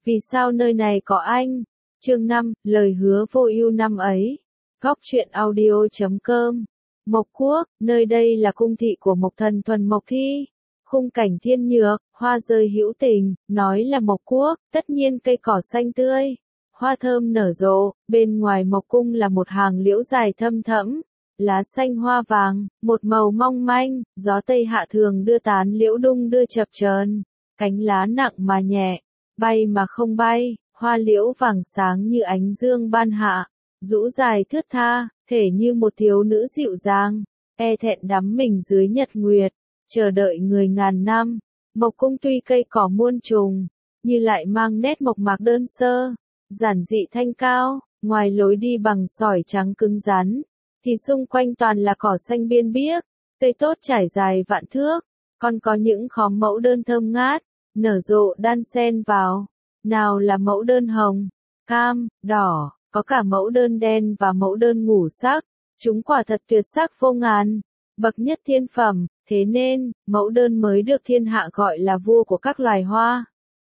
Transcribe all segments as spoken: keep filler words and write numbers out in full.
Vì sao nơi này có anh? Chương năm, lời hứa vô ưu năm ấy. Góc truyện audio chấm com. Mộc Quốc, nơi đây là cung thị của Mộc Thần Thuần Mộc Thi. Khung cảnh thiên nhược, hoa rơi hữu tình, nói là Mộc Quốc, tất nhiên cây cỏ xanh tươi, hoa thơm nở rộ, bên ngoài Mộc Cung là một hàng liễu dài thâm thẫm, lá xanh hoa vàng, một màu mong manh, gió tây hạ thường đưa tán liễu đung đưa chập chờn, cánh lá nặng mà nhẹ, bay mà không bay, hoa liễu vàng sáng như ánh dương ban hạ, rũ dài thướt tha, thể như một thiếu nữ dịu dàng, e thẹn đắm mình dưới nhật nguyệt, chờ đợi người ngàn năm. Mộc Cung tuy cây cỏ muôn trùng, như lại mang nét mộc mạc đơn sơ, giản dị thanh cao, ngoài lối đi bằng sỏi trắng cứng rắn, thì xung quanh toàn là cỏ xanh biên biếc, cây tốt trải dài vạn thước, còn có những khóm mẫu đơn thơm ngát, nở rộ đan xen vào, nào là mẫu đơn hồng, cam, đỏ, có cả mẫu đơn đen và mẫu đơn ngũ sắc, chúng quả thật tuyệt sắc vô ngàn, bậc nhất thiên phẩm, thế nên, mẫu đơn mới được thiên hạ gọi là vua của các loài hoa.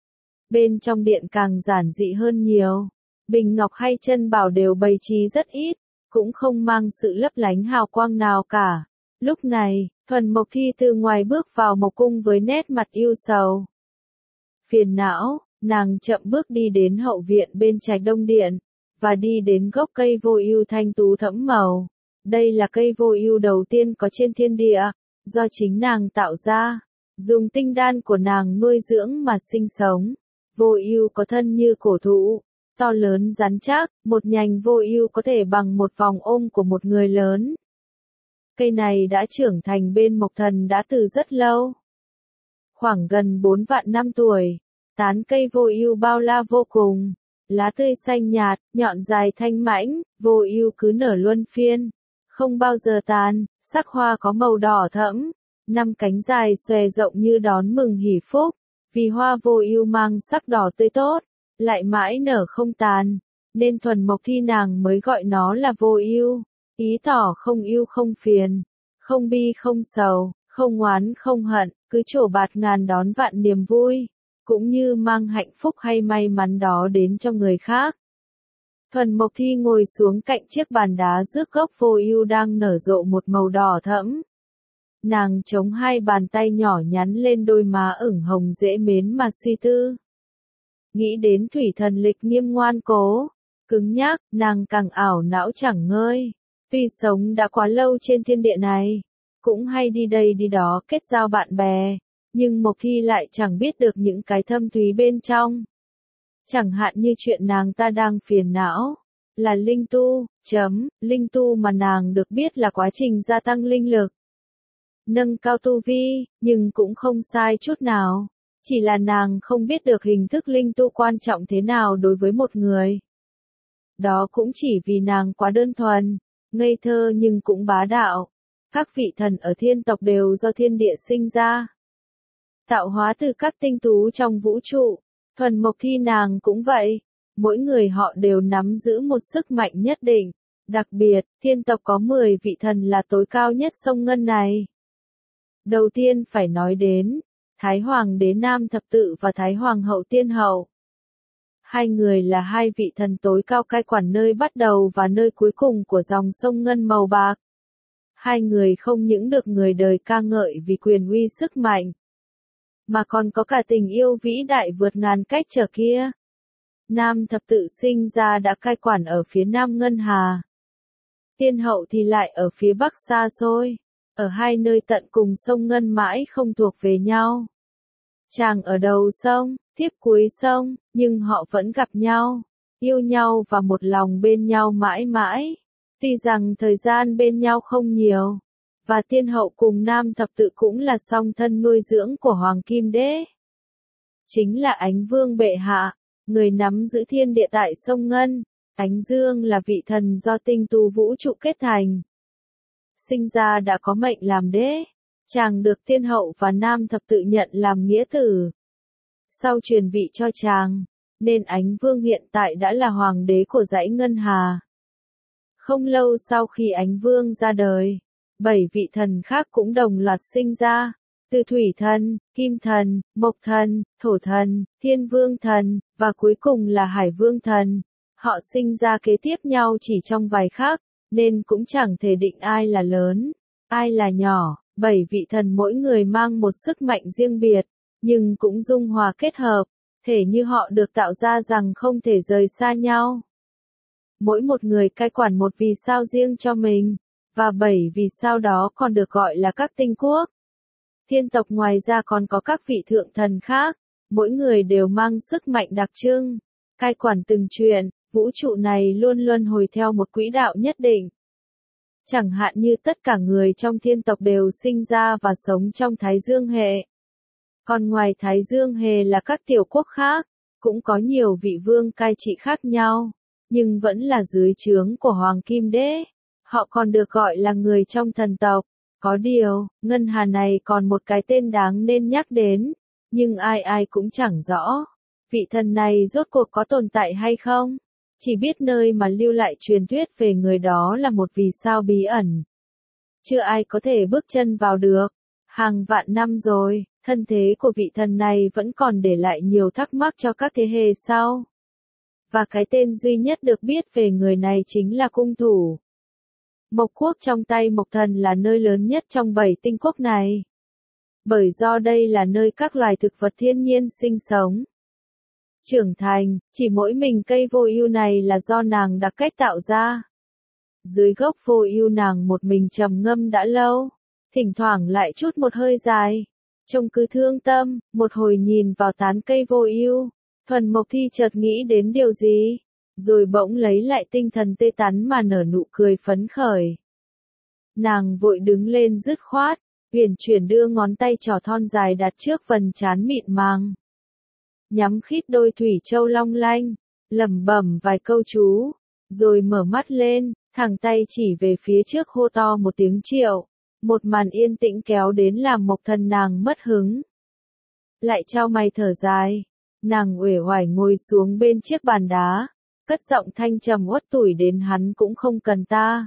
Bên trong điện càng giản dị hơn nhiều, bình ngọc hay chân bảo đều bày trí rất ít, cũng không mang sự lấp lánh hào quang nào cả. Lúc này, Thuần Mộc Thi từ ngoài bước vào Mộc Cung với nét mặt ưu sầu. Phiền não, nàng chậm bước đi đến hậu viện bên Trạch Đông Điện, và đi đến gốc cây vô ưu thanh tú thẫm màu. Đây là cây vô ưu đầu tiên có trên thiên địa, do chính nàng tạo ra, dùng tinh đan của nàng nuôi dưỡng mà sinh sống. Vô ưu có thân như cổ thụ, to lớn rắn chắc, một nhành vô ưu có thể bằng một vòng ôm của một người lớn. Cây này đã trưởng thành bên Mộc Thần đã từ rất lâu, khoảng gần bốn vạn năm tuổi. Tán cây vô ưu bao la vô cùng, lá tươi xanh nhạt, nhọn dài thanh mãnh, vô ưu cứ nở luân phiên, không bao giờ tàn, sắc hoa có màu đỏ thẫm, năm cánh dài xòe rộng như đón mừng hỷ phúc, vì hoa vô ưu mang sắc đỏ tươi tốt, lại mãi nở không tàn, nên Thuần Mộc Thi nàng mới gọi nó là vô ưu, ý tỏ không ưu không phiền, không bi không sầu, không oán không hận, cứ trổ bạt ngàn đón vạn niềm vui, cũng như mang hạnh phúc hay may mắn đó đến cho người khác. Thuần Mộc Thi ngồi xuống cạnh chiếc bàn đá rước gốc vô ưu đang nở rộ một màu đỏ thẫm. Nàng chống hai bàn tay nhỏ nhắn lên đôi má ửng hồng dễ mến mà suy tư. Nghĩ đến thủy thần lịch nghiêm ngoan cố, cứng nhắc, nàng càng ảo não chẳng ngơi. Tuy sống đã quá lâu trên thiên địa này, cũng hay đi đây đi đó kết giao bạn bè, nhưng Mộc Thi lại chẳng biết được những cái thâm thúy bên trong. Chẳng hạn như chuyện nàng ta đang phiền não, là linh tu, chấm, linh tu mà nàng được biết là quá trình gia tăng linh lực, nâng cao tu vi, nhưng cũng không sai chút nào. Chỉ là nàng không biết được hình thức linh tu quan trọng thế nào đối với một người. Đó cũng chỉ vì nàng quá đơn thuần, ngây thơ nhưng cũng bá đạo. Các vị thần ở thiên tộc đều do thiên địa sinh ra, tạo hóa từ các tinh tú trong vũ trụ. Thuần Mộc Thi nàng cũng vậy, mỗi người họ đều nắm giữ một sức mạnh nhất định. Đặc biệt, thiên tộc có mười vị thần là tối cao nhất sông Ngân này. Đầu tiên phải nói đến Thái Hoàng đế Nam Thập Tự và Thái Hoàng hậu Tiên hậu. Hai người là hai vị thần tối cao cai quản nơi bắt đầu và nơi cuối cùng của dòng sông Ngân màu bạc. Hai người không những được người đời ca ngợi vì quyền uy sức mạnh, mà còn có cả tình yêu vĩ đại vượt ngàn cách trở kia. Nam Thập Tự sinh ra đã cai quản ở phía nam Ngân Hà. Tiên hậu thì lại ở phía bắc xa xôi, ở hai nơi tận cùng sông Ngân mãi không thuộc về nhau. Chàng ở đầu sông, thiếp cuối sông, nhưng họ vẫn gặp nhau, yêu nhau và một lòng bên nhau mãi mãi. Tuy rằng thời gian bên nhau không nhiều, và tiên hậu cùng Nam Thập Tự cũng là song thân nuôi dưỡng của Hoàng Kim Đế. Chính là Ánh Vương bệ hạ, người nắm giữ thiên địa tại sông Ngân. Ánh Dương là vị thần do tinh tú vũ trụ kết thành. Sinh ra đã có mệnh làm đế, chàng được tiên hậu và Nam Thập Tự nhận làm nghĩa tử. Sau truyền vị cho chàng, nên Ánh Vương hiện tại đã là hoàng đế của dãy Ngân Hà. Không lâu sau khi Ánh Vương ra đời, bảy vị thần khác cũng đồng loạt sinh ra, từ thủy thần, kim thần, mộc thần, thổ thần, thiên vương thần, và cuối cùng là hải vương thần. Họ sinh ra kế tiếp nhau chỉ trong vài khắc, nên cũng chẳng thể định ai là lớn, ai là nhỏ. Bảy vị thần mỗi người mang một sức mạnh riêng biệt, nhưng cũng dung hòa kết hợp, thể như họ được tạo ra rằng không thể rời xa nhau. Mỗi một người cai quản một vì sao riêng cho mình, và bảy vì sao đó còn được gọi là các tinh quốc. Thiên tộc ngoài ra còn có các vị thượng thần khác, mỗi người đều mang sức mạnh đặc trưng, cai quản từng chuyện, vũ trụ này luôn luân hồi theo một quỹ đạo nhất định. Chẳng hạn như tất cả người trong thiên tộc đều sinh ra và sống trong Thái Dương hệ. Còn ngoài Thái Dương hệ là các tiểu quốc khác, cũng có nhiều vị vương cai trị khác nhau, nhưng vẫn là dưới trướng của Hoàng Kim Đế. Họ còn được gọi là người trong thần tộc. Có điều, ngân hà này còn một cái tên đáng nên nhắc đến, nhưng ai ai cũng chẳng rõ. Vị thần này rốt cuộc có tồn tại hay không? Chỉ biết nơi mà lưu lại truyền thuyết về người đó là một vì sao bí ẩn. Chưa ai có thể bước chân vào được. Hàng vạn năm rồi, thân thế của vị thần này vẫn còn để lại nhiều thắc mắc cho các thế hệ sau. Và cái tên duy nhất được biết về người này chính là cung thủ. Mộc quốc trong tay Mộc thần là nơi lớn nhất trong bảy tinh quốc này. Bởi do đây là nơi các loài thực vật thiên nhiên sinh sống. Trưởng thành, chỉ mỗi mình cây vô ưu này là do nàng đặc cách tạo ra. Dưới gốc vô ưu nàng một mình trầm ngâm đã lâu, thỉnh thoảng lại chút một hơi dài, trông cứ thương tâm, một hồi nhìn vào tán cây vô ưu, Thuần Mộc Thi chợt nghĩ đến điều gì, rồi bỗng lấy lại tinh thần tươi tắn mà nở nụ cười phấn khởi. Nàng vội đứng lên dứt khoát, uyển chuyển đưa ngón tay trỏ thon dài đặt trước vầng trán mịn màng. Nhắm khít đôi thủy châu long lanh, lẩm bẩm vài câu chú, rồi mở mắt lên, thẳng tay chỉ về phía trước hô to một tiếng triệu. Một màn yên tĩnh kéo đến làm Mộc thần nàng mất hứng. Lại chau mày thở dài, nàng uể oải ngồi xuống bên chiếc bàn đá, cất giọng thanh trầm uất tủi đến hắn cũng không cần ta.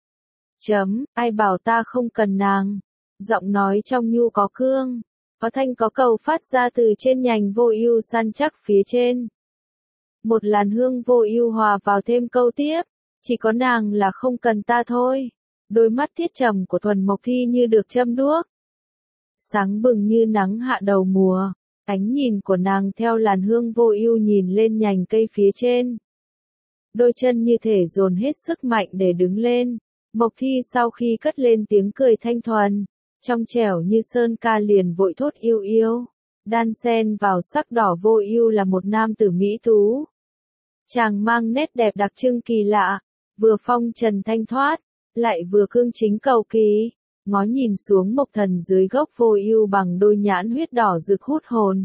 Chấm, ai bảo ta không cần nàng. Giọng nói trong nhu có cương, có thanh có cầu phát ra từ trên nhành vô ưu săn chắc phía trên. Một làn hương vô ưu hòa vào thêm câu tiếp, chỉ có nàng là không cần ta thôi. Đôi mắt thiết trầm của Thuần Mộc Thi như được châm đuốc. Sáng bừng như nắng hạ đầu mùa, ánh nhìn của nàng theo làn hương vô ưu nhìn lên nhành cây phía trên. Đôi chân như thể dồn hết sức mạnh để đứng lên. Mộc Thi sau khi cất lên tiếng cười thanh thuần, trong trẻo như sơn ca liền vội thốt yêu yêu. Đan xen vào sắc đỏ vô ưu là một nam tử mỹ tú. Chàng mang nét đẹp đặc trưng kỳ lạ, vừa phong trần thanh thoát, lại vừa cương chính cầu kỳ, ngó nhìn xuống Mộc thần dưới gốc vô ưu bằng đôi nhãn huyết đỏ rực hút hồn.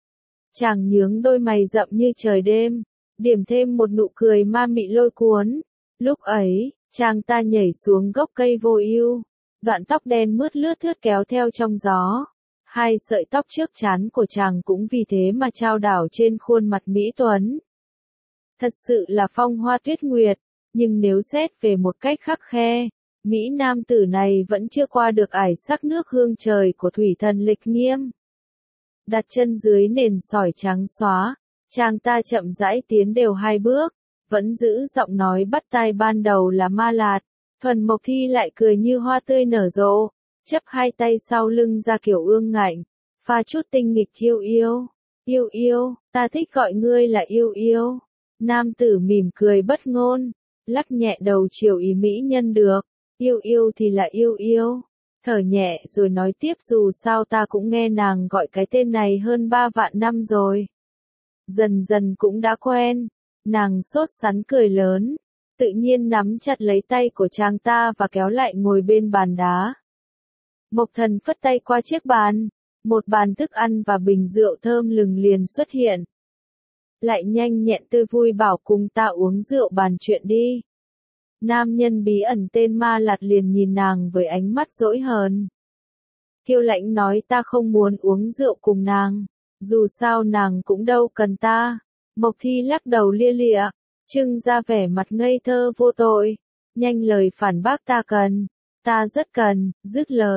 Chàng nhướng đôi mày rậm như trời đêm, điểm thêm một nụ cười ma mị lôi cuốn. Lúc ấy, chàng ta nhảy xuống gốc cây vô ưu, đoạn tóc đen mướt lướt thướt kéo theo trong gió. Hai sợi tóc trước trán của chàng cũng vì thế mà trao đảo trên khuôn mặt mỹ tuấn. Thật sự là phong hoa tuyết nguyệt. Nhưng nếu xét về một cách khắc khe, Mỹ nam tử này vẫn chưa qua được ải sắc nước hương trời của thủy thần lịch nghiêm. Đặt chân dưới nền sỏi trắng xóa, chàng ta chậm rãi tiến đều hai bước, vẫn giữ giọng nói bắt tai ban đầu là ma lạt. Thuần Mộc Thi lại cười như hoa tươi nở rộ, chấp hai tay sau lưng ra kiểu ương ngạnh, pha chút tinh nghịch yêu yêu. Yêu yêu, ta thích gọi ngươi là yêu yêu. Nam tử mỉm cười bất ngôn, lắc nhẹ đầu chiều ý mỹ nhân được. Yêu yêu thì là yêu yêu. Thở nhẹ rồi nói tiếp, dù sao ta cũng nghe nàng gọi cái tên này hơn ba vạn năm rồi. Dần dần cũng đã quen. Nàng sốt sắng cười lớn, tự nhiên nắm chặt lấy tay của chàng ta và kéo lại ngồi bên bàn đá. Mộc thần phất tay qua chiếc bàn, một bàn thức ăn và bình rượu thơm lừng liền xuất hiện. Lại nhanh nhẹn tươi vui bảo cùng ta uống rượu bàn chuyện đi. Nam nhân bí ẩn tên Ma Lạt liền nhìn nàng với ánh mắt dỗi hờn. Kiêu lãnh nói, ta không muốn uống rượu cùng nàng, dù sao nàng cũng đâu cần ta. Mộc Thi lắc đầu lia lịa, trưng ra vẻ mặt ngây thơ vô tội, nhanh lời phản bác, ta cần, ta rất cần. Dứt lời,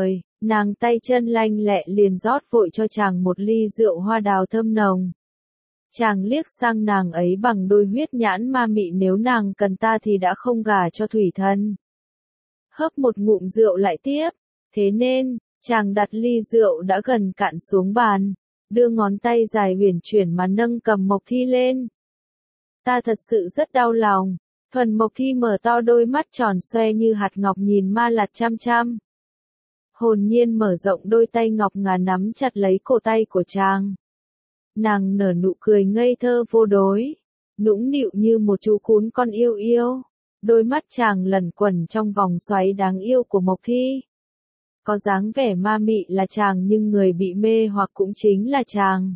Nàng tay chân lanh lẹ liền rót vội cho chàng một ly rượu hoa đào thơm nồng. Chàng liếc sang nàng ấy bằng đôi huyết nhãn ma mị, nếu nàng cần ta thì đã không gả cho thủy thần. Hớp một ngụm rượu lại tiếp, thế nên, chàng đặt ly rượu đã gần cạn xuống bàn, đưa ngón tay dài huyền chuyển mà nâng cầm Mộc Thi lên. Ta thật sự rất đau lòng. Thuần Mộc Thi mở to đôi mắt tròn xoe như hạt ngọc nhìn Ma Lạt chăm chăm. Hồn nhiên mở rộng đôi tay ngọc ngà nắm chặt lấy cổ tay của chàng. Nàng nở nụ cười ngây thơ vô đối, nũng nịu như một chú cún con yêu yêu. Đôi mắt chàng lẩn quẩn trong vòng xoáy đáng yêu của Mộc Thi. Có dáng vẻ ma mị là chàng nhưng người bị mê hoặc cũng chính là chàng.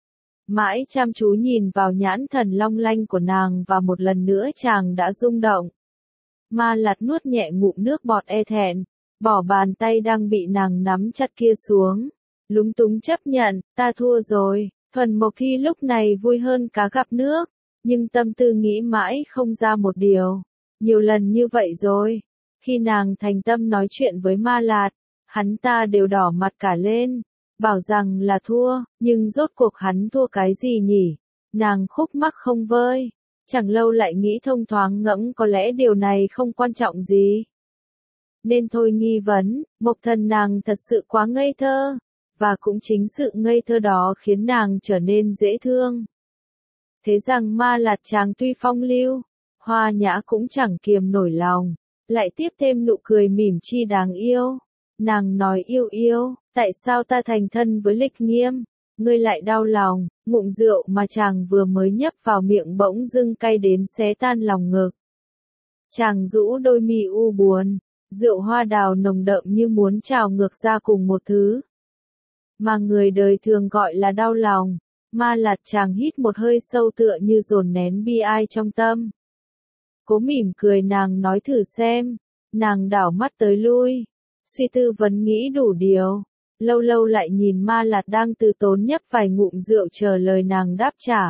Mãi chăm chú nhìn vào nhãn thần long lanh của nàng và một lần nữa chàng đã rung động. Ma Lạt nuốt nhẹ ngụm nước bọt e thẹn, bỏ bàn tay đang bị nàng nắm chặt kia xuống. Lúng túng chấp nhận, ta thua rồi. Thuần Mộc Thi lúc này vui hơn cá gặp nước, nhưng tâm tư nghĩ mãi không ra một điều. Nhiều lần như vậy rồi, khi nàng thành tâm nói chuyện với Ma Lạt, hắn ta đều đỏ mặt cả lên, bảo rằng là thua, nhưng rốt cuộc hắn thua cái gì nhỉ? Nàng khúc mắc không vơi, chẳng lâu lại nghĩ thông thoáng ngẫm có lẽ điều này không quan trọng gì. Nên thôi nghi vấn, Mộc Thần nàng thật sự quá ngây thơ, và cũng chính sự ngây thơ đó khiến nàng trở nên dễ thương. Thế rằng Ma Lạt chàng tuy phong lưu, hoa nhã cũng chẳng kiềm nổi lòng, lại tiếp thêm nụ cười mỉm chi đáng yêu. Nàng nói yêu yêu, tại sao ta thành thân với Lịch Nghiêm, ngươi lại đau lòng, ngụm rượu mà chàng vừa mới nhấp vào miệng bỗng dưng cay đến xé tan lòng ngực. Chàng rũ đôi mi u buồn, rượu hoa đào nồng đậm như muốn trào ngược ra cùng một thứ mà người đời thường gọi là đau lòng. Ma Lạt chàng hít một hơi sâu tựa như dồn nén bi ai trong tâm. Cố mỉm cười nàng nói thử xem, nàng đảo mắt tới lui, suy tư vấn nghĩ đủ điều, lâu lâu lại nhìn Ma Lạt đang từ tốn nhấp vài ngụm rượu chờ lời nàng đáp trả.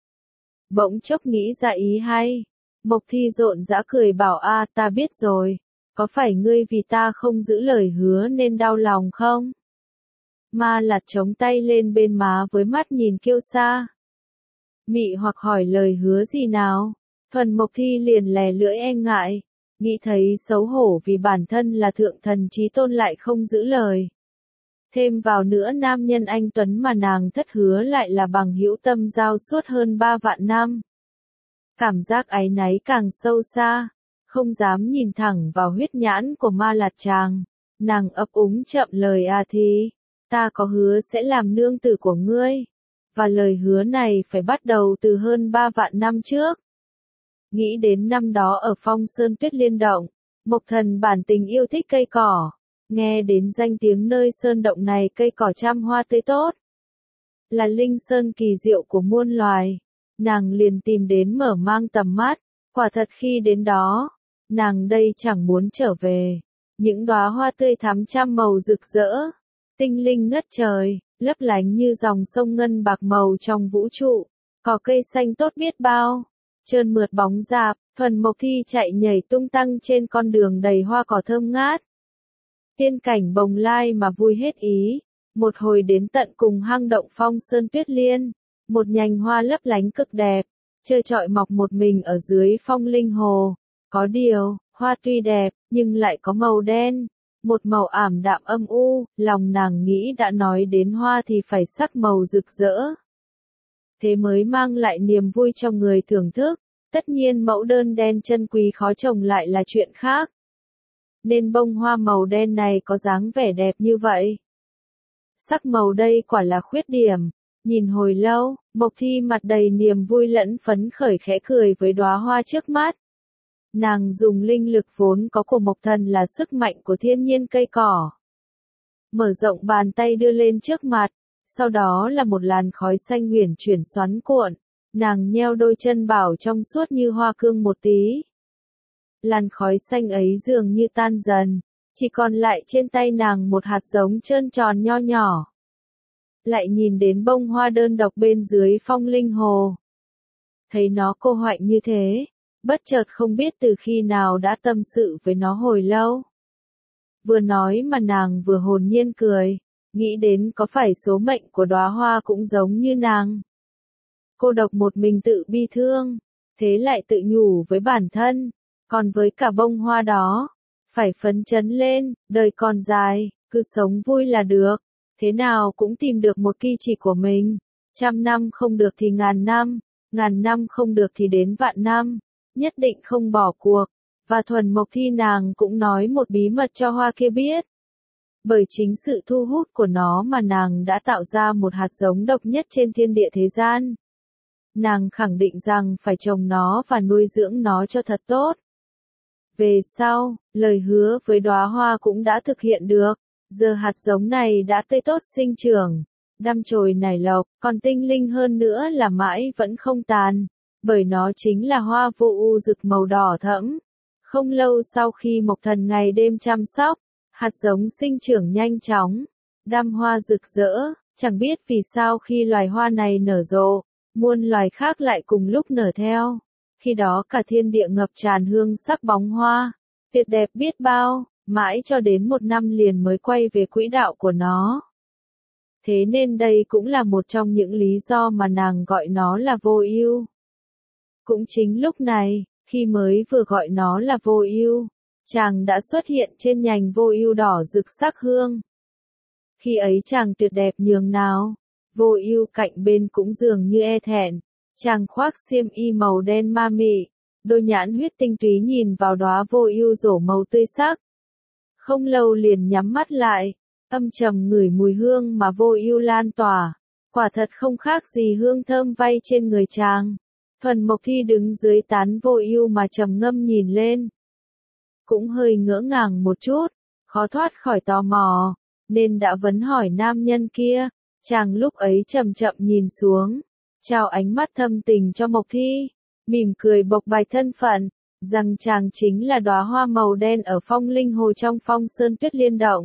Bỗng chốc nghĩ ra ý hay, Mộc Thi rộn rã cười bảo a ta biết rồi, có phải ngươi vì ta không giữ lời hứa nên đau lòng không? Ma Lạt chống tay lên bên má với mắt nhìn kiêu sa. Mị hoặc hỏi lời hứa gì nào? Thuần Mộc Thi liền lè lưỡi e ngại, nghĩ thấy xấu hổ vì bản thân là thượng thần chí tôn lại không giữ lời. Thêm vào nữa nam nhân anh tuấn mà nàng thất hứa lại là bằng hữu tâm giao suốt hơn ba vạn năm. Cảm giác áy náy càng sâu xa, không dám nhìn thẳng vào huyết nhãn của Ma Lạt chàng. Nàng ấp úng chậm lời à thì, ta có hứa sẽ làm nương tử của ngươi. Và lời hứa này phải bắt đầu từ hơn ba vạn năm trước. Nghĩ đến năm đó ở Phong Sơn Tuyết Liên Động, Mộc Thần bản tình yêu thích cây cỏ. Nghe đến danh tiếng nơi sơn động này cây cỏ trăm hoa tươi tốt. Là linh sơn kỳ diệu của muôn loài. Nàng liền tìm đến mở mang tầm mắt. Quả thật khi đến đó, nàng đây chẳng muốn trở về. Những đóa hoa tươi thắm trăm màu rực rỡ. Tinh linh ngất trời, lấp lánh như dòng sông ngân bạc màu trong vũ trụ. Cỏ cây xanh tốt biết bao. Trơn mượt bóng rạp, Thuần Mộc Thi chạy nhảy tung tăng trên con đường đầy hoa cỏ thơm ngát. Tiên cảnh bồng lai mà vui hết ý. Một hồi đến tận cùng hang động Phong Sơn Tuyết Liên. Một nhành hoa lấp lánh cực đẹp, trơ trọi mọc một mình ở dưới phong linh hồ. Có điều, hoa tuy đẹp, nhưng lại có màu đen. Một màu ảm đạm âm u, lòng nàng nghĩ đã nói đến hoa thì phải sắc màu rực rỡ. Thế mới mang lại niềm vui cho người thưởng thức. Tất nhiên mẫu đơn đen chân quý khó trồng lại là chuyện khác. Nên bông hoa màu đen này có dáng vẻ đẹp như vậy. Sắc màu đây quả là khuyết điểm. Nhìn hồi lâu, Mộc Thi mặt đầy niềm vui lẫn phấn khởi khẽ cười với đóa hoa trước mắt. Nàng dùng linh lực vốn có của Mộc Thần là sức mạnh của thiên nhiên cây cỏ. Mở rộng bàn tay đưa lên trước mặt, sau đó là một làn khói xanh huyền chuyển xoắn cuộn. Nàng nheo đôi chân bảo trong suốt như hoa cương một tí. Làn khói xanh ấy dường như tan dần, chỉ còn lại trên tay nàng một hạt giống trơn tròn nho nhỏ. Lại nhìn đến bông hoa đơn độc bên dưới phong linh hồ. Thấy nó cô hoạnh như thế, bất chợt không biết từ khi nào đã tâm sự với nó hồi lâu. Vừa nói mà nàng vừa hồn nhiên cười, nghĩ đến có phải số mệnh của đóa hoa cũng giống như nàng. Cô độc một mình tự bi thương, thế lại tự nhủ với bản thân, còn với cả bông hoa đó, phải phấn chấn lên, đời còn dài, cứ sống vui là được, thế nào cũng tìm được một kỳ chỉ của mình, trăm năm không được thì ngàn năm, ngàn năm không được thì đến vạn năm, nhất định không bỏ cuộc, và Thuần Mộc Thi nàng cũng nói một bí mật cho hoa kia biết. Bởi chính sự thu hút của nó mà nàng đã tạo ra một hạt giống độc nhất trên thiên địa thế gian. Nàng khẳng định rằng phải trồng nó và nuôi dưỡng nó cho thật tốt. Về sau, lời hứa với đóa hoa cũng đã thực hiện được, giờ hạt giống này đã tươi tốt sinh trưởng, đâm chồi nảy lộc, còn tinh linh hơn nữa là mãi vẫn không tàn, bởi nó chính là hoa vô ưu rực màu đỏ thẫm. Không lâu sau khi Mộc Thần ngày đêm chăm sóc, hạt giống sinh trưởng nhanh chóng, đâm hoa rực rỡ, chẳng biết vì sao khi loài hoa này nở rộ, muôn loài khác lại cùng lúc nở theo. Khi đó cả thiên địa ngập tràn hương sắc bóng hoa, tuyệt đẹp biết bao, mãi cho đến một năm liền mới quay về quỹ đạo của nó. Thế nên đây cũng là một trong những lý do mà nàng gọi nó là vô ưu. Cũng chính lúc này, khi mới vừa gọi nó là vô ưu, chàng đã xuất hiện trên nhành vô ưu đỏ rực sắc hương. Khi ấy chàng tuyệt đẹp nhường nào, vô ưu cạnh bên cũng dường như e thẹn, chàng khoác xiêm y màu đen ma mị, đôi nhãn huyết tinh túy nhìn vào đóa vô ưu rổ màu tươi sắc. Không lâu liền nhắm mắt lại, âm trầm ngửi mùi hương mà vô ưu lan tỏa, quả thật không khác gì hương thơm vay trên người chàng. Thuần Mộc Thi đứng dưới tán vô ưu mà trầm ngâm nhìn lên. Cũng hơi ngỡ ngàng một chút, khó thoát khỏi tò mò, nên đã vấn hỏi nam nhân kia, chàng lúc ấy chậm chậm nhìn xuống, trao ánh mắt thâm tình cho Mộc Thi, mỉm cười bộc bạch thân phận, rằng chàng chính là đóa hoa màu đen ở Phong Linh Hồ trong Phong Sơn Tuyết Liên Động.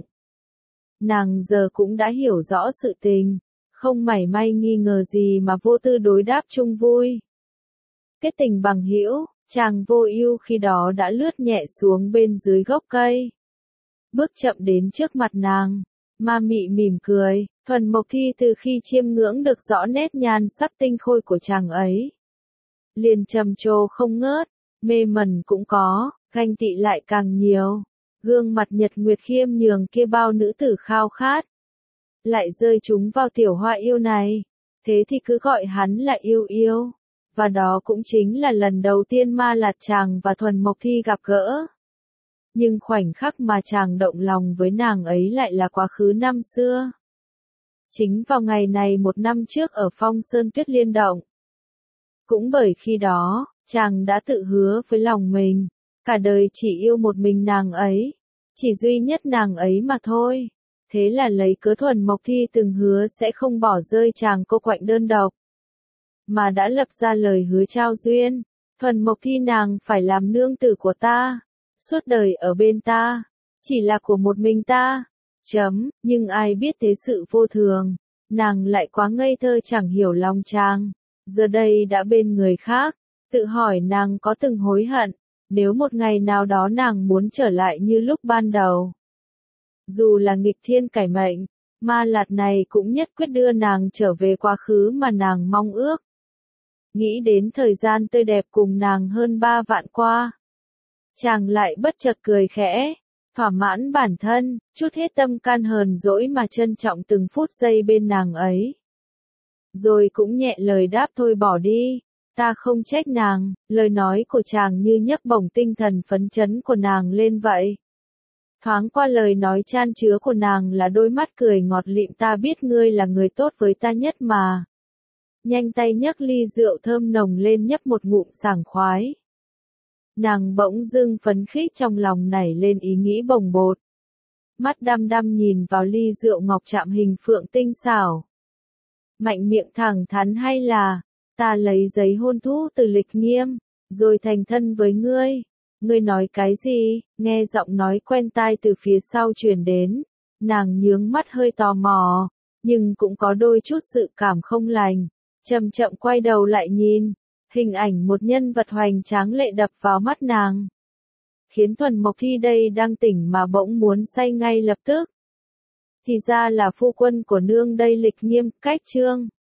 Nàng giờ cũng đã hiểu rõ sự tình, không mảy may nghi ngờ gì mà vô tư đối đáp chung vui. Kết tình bằng hữu, chàng vô ưu khi đó đã lướt nhẹ xuống bên dưới gốc cây. Bước chậm đến trước mặt nàng, ma mị mỉm cười, Thuần Mộc Thi từ khi chiêm ngưỡng được rõ nét nhan sắc tinh khôi của chàng ấy. Liền trầm trồ không ngớt, mê mẩn cũng có, ganh tị lại càng nhiều. Gương mặt nhật nguyệt khiêm nhường kia bao nữ tử khao khát. Lại rơi chúng vào tiểu hoa yêu này, thế thì cứ gọi hắn là yêu yêu. Và đó cũng chính là lần đầu tiên Ma Lạt chàng và Thuần Mộc Thi gặp gỡ. Nhưng khoảnh khắc mà chàng động lòng với nàng ấy lại là quá khứ năm xưa. Chính vào ngày này một năm trước ở Phong Sơn Tuyết Liên Động. Cũng bởi khi đó, chàng đã tự hứa với lòng mình, cả đời chỉ yêu một mình nàng ấy, chỉ duy nhất nàng ấy mà thôi. Thế là lấy cớ Thuần Mộc Thi từng hứa sẽ không bỏ rơi chàng cô quạnh đơn độc, mà đã lập ra lời hứa trao duyên. Thuần Mộc Thi nàng phải làm nương tử của ta, suốt đời ở bên ta, chỉ là của một mình ta. Chấm, nhưng ai biết thế sự vô thường, nàng lại quá ngây thơ chẳng hiểu lòng chàng, giờ đây đã bên người khác, tự hỏi nàng có từng hối hận, nếu một ngày nào đó nàng muốn trở lại như lúc ban đầu. Dù là nghịch thiên cải mệnh, Ma Lạt này cũng nhất quyết đưa nàng trở về quá khứ mà nàng mong ước. Nghĩ đến thời gian tươi đẹp cùng nàng hơn ba vạn qua, chàng lại bất chợt cười khẽ, thỏa mãn bản thân, chút hết tâm can hờn dỗi mà trân trọng từng phút giây bên nàng ấy. Rồi cũng nhẹ lời đáp thôi bỏ đi, ta không trách nàng, lời nói của chàng như nhấc bổng tinh thần phấn chấn của nàng lên vậy. Thoáng qua lời nói chan chứa của nàng là đôi mắt cười ngọt lịm, ta biết ngươi là người tốt với ta nhất mà. Nhanh tay nhấc ly rượu thơm nồng lên nhấp một ngụm sảng khoái. Nàng bỗng dưng phấn khích, trong lòng nảy lên ý nghĩ bồng bột. Mắt đăm đăm nhìn vào ly rượu ngọc chạm hình phượng tinh xảo. Mạnh miệng thẳng thắn hay là, ta lấy giấy hôn thú từ Lịch Nghiêm, rồi thành thân với ngươi. Ngươi nói cái gì? Nghe giọng nói quen tai từ phía sau truyền đến. Nàng nhướng mắt hơi tò mò, nhưng cũng có đôi chút sự cảm không lành. Chậm chậm quay đầu lại nhìn, hình ảnh một nhân vật hoành tráng lệ đập vào mắt nàng. khiến Thuần Mộc Thi đây đang tỉnh mà bỗng muốn say ngay lập tức. Thì ra là phu quân của nương đây lịch nghiêm, cách trương.